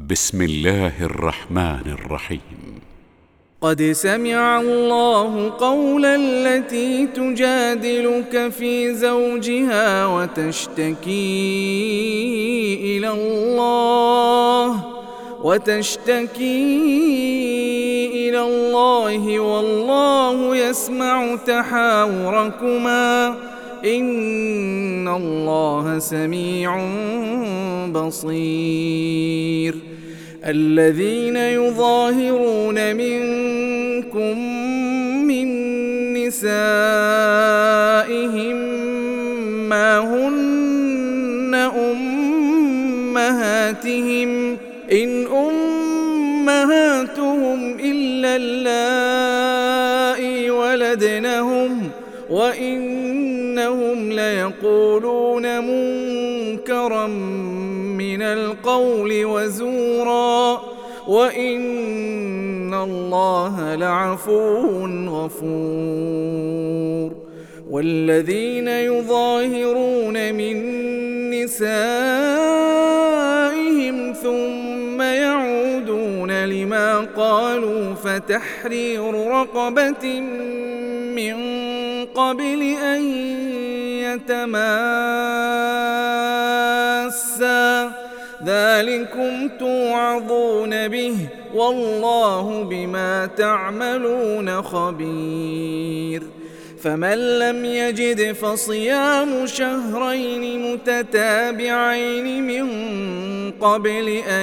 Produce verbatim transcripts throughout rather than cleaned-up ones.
بسم الله الرحمن الرحيم. قد سمع الله قول التي تجادلك في زوجها وتشتكي إلى الله وتشتكي إلى الله والله يسمع تحاوركما إن الله سميع بصير. الذين يظاهرون منكم من نسائهم ما هن أمهاتهم إن أمهاتهم إلا اللائي ولدنهم وإنهم ليقولون منكرا من القول وزورا وإن الله لعفو غفور. والذين يظاهرون من نسائهم ثم يعودون لما قالوا فتحرير رقبة من قبل أن يتماسا ذلكم توعظون به والله بما تعملون خبير. فمن لم يجد فصيام شهرين متتابعين من قبل أن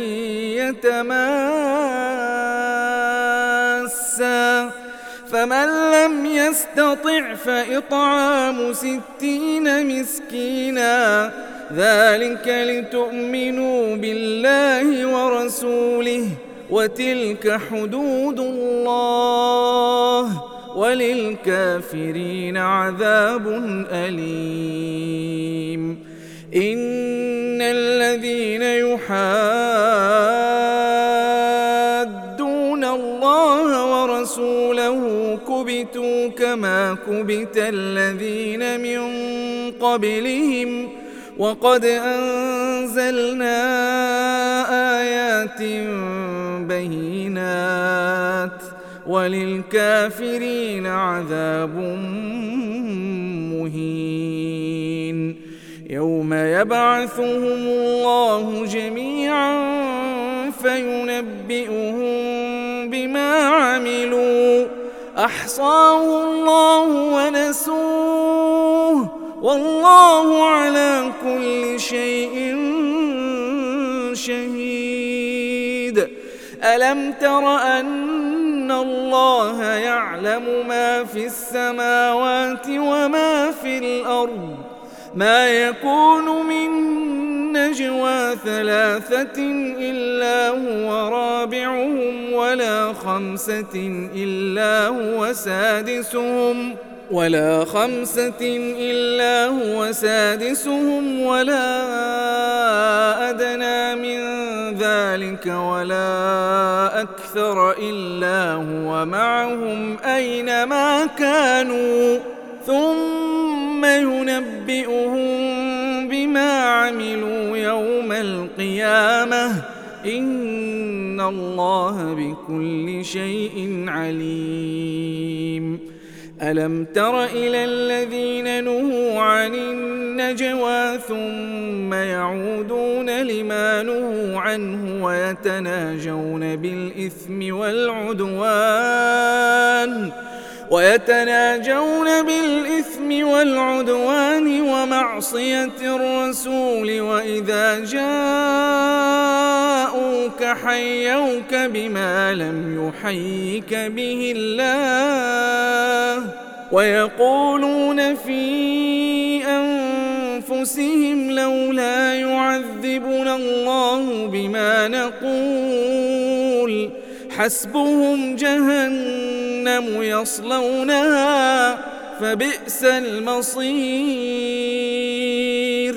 يتماسا فمن لم يستطع فإطعام ستين مسكينا ذلك لتؤمنوا بالله ورسوله وتلك حدود الله وللكافرين عذاب أليم. إن الذين يحادون الله ورسوله كبتوا كما كبت الذين من قبلهم وقد أنزلنا آيات بينات وللكافرين عذاب مهين. يوم يبعثهم الله جميعا فينبئهم بما عملوا أحصاه الله ونسوه والله على كل شيء شهيد. ألم تر أن الله يعلم ما في السماوات وما في الأرض ما يكون من نجوى ثلاثة إلا هو رابعهم ولا خمسة إلا هو سادسهم ولا خمسة إلا هو سادسهم ولا أدنى من ذلك ولا أكثر إلا هو معهم أينما كانوا ثم ينبئهم بما عملوا يوم القيامة إن الله بكل شيء عليم. ألم تر إلى الذين نهوا عن النجوى ثم يعودون لما نهوا عنه ويتناجون بالإثم والعدوان ويتناجون بالإثم والعدوان ومعصية الرسول وإذا جاءوك حيوك بما لم يحيك به الله ويقولون في أنفسهم لولا يعذبنا الله بما نقول حسبهم جهنم يصلونها فبئس المصير.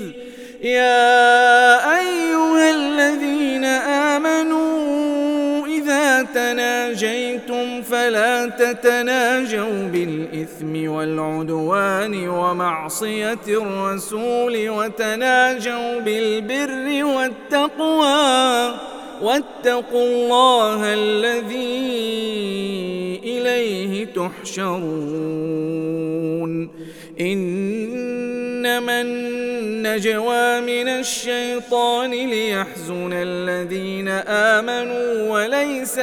يا أيها الذين آمنوا إذا تناجيتم فلا تتناجوا بالإثم والعدوان ومعصية الرسول وتناجوا بالبر والتقوى واتقوا الله الذي إليه تحشرون إنما النجوى من الشيطان ليحزن الذين آمنوا وليس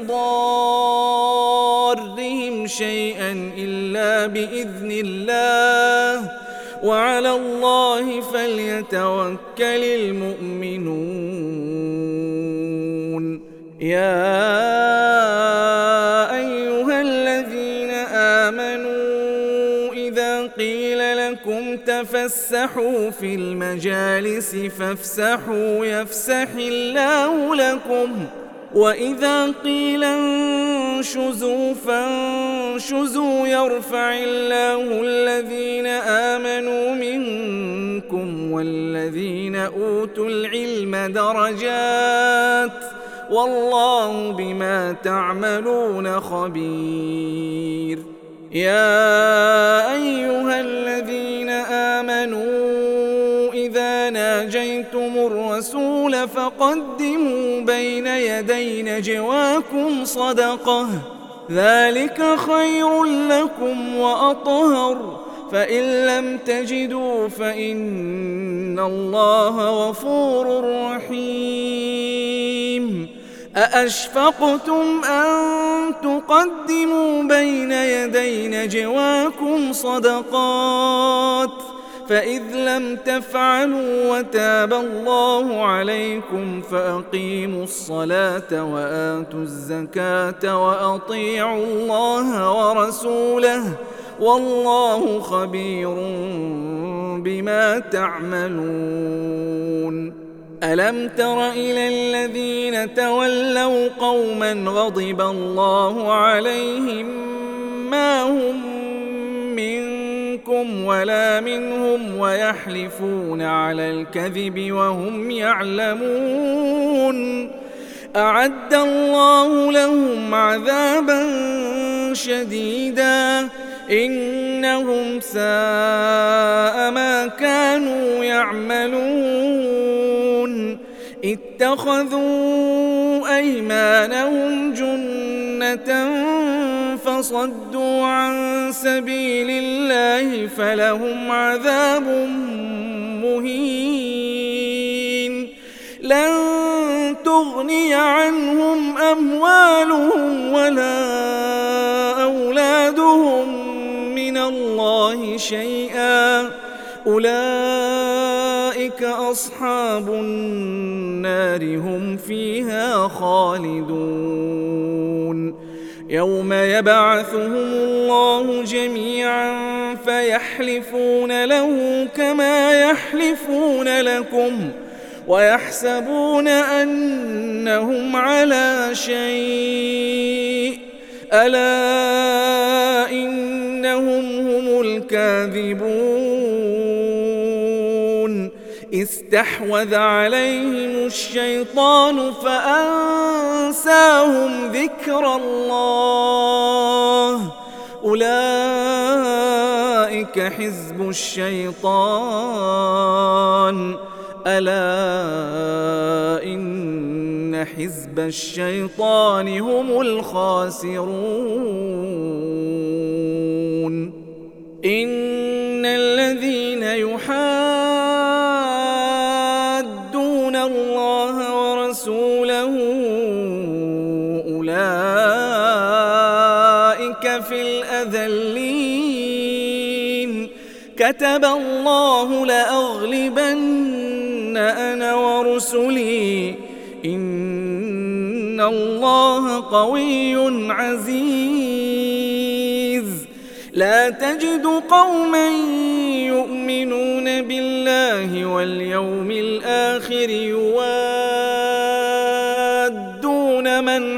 بضارهم شيئا إلا بإذن الله وعلى الله فليتوكل المؤمنون يا أيها الذين آمنوا إذا قيل لكم تفسحوا في المجالس فافسحوا يفسح الله لكم وإذا قيل انشزوا فانشزوا يرفع الله الذين آمنوا منكم والذين أوتوا العلم درجات والله بما تعملون خبير يا أيها الذين آمنوا إذا ناجيتم الرسول فقدموا بين يدي نجواكم صدقة ذلك خير لكم وأطهر فإن لم تجدوا فإن الله غفور رحيم أأشفقتم أن تقدموا بين يدي نجواكم صدقات فإذ لم تفعلوا وتاب الله عليكم فأقيموا الصلاة وآتوا الزكاة وأطيعوا الله ورسوله والله خبير بما تعملون ألم تر إلى الذين تولوا قوما غضب الله عليهم ما هم منكم ولا منهم ويحلفون على الكذب وهم يعلمون أعد الله لهم عذابا شديدا إنهم ساء ما كانوا يعملون اتخذوا أيمانهم جنة فصدوا عن سبيل الله فلهم عذاب مهين لن تغني عنهم أموالهم ولا أولادهم من الله شيئا أولئك أصحاب النار هم فيها خالدون يوم يبعثهم الله جميعا فيحلفون له كما يحلفون لكم ويحسبون أنهم على شيء ألا إنهم هم الكاذبون استحوذ عليهم الشيطان فأنساهم ذكر الله أولئك حزب الشيطان ألا إن حزب الشيطان هم الخاسرون إن الذين يحادون الله ورسوله أولئك في الأذلين كتب الله لأغلبن أنا ورسلي إن الله قوي عزيز لا تجد قوما يؤمنون بالله واليوم الآخر يوادون من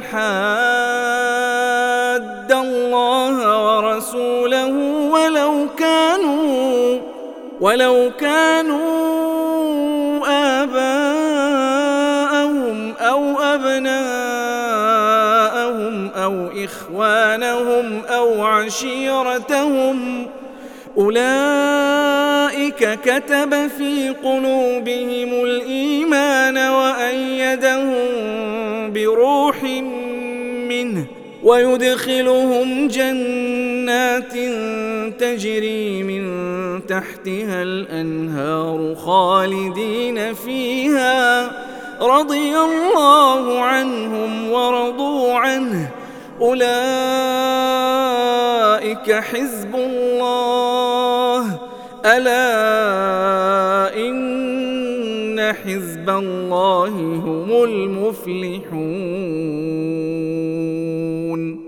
حاد الله ورسوله ولو كانوا ولو كانوا آباءهم أو أبناءهم أو إخوانهم أو عشيرتهم أولئك كتب في قلوبهم الإيمان وأيدهم بروح منه ويدخلهم جنات تجري من تحتها الأنهار خالدين فيها رضي الله عنهم ورضوا عنه أولئك حزب الله ألا إن حزب الله هم المفلحون.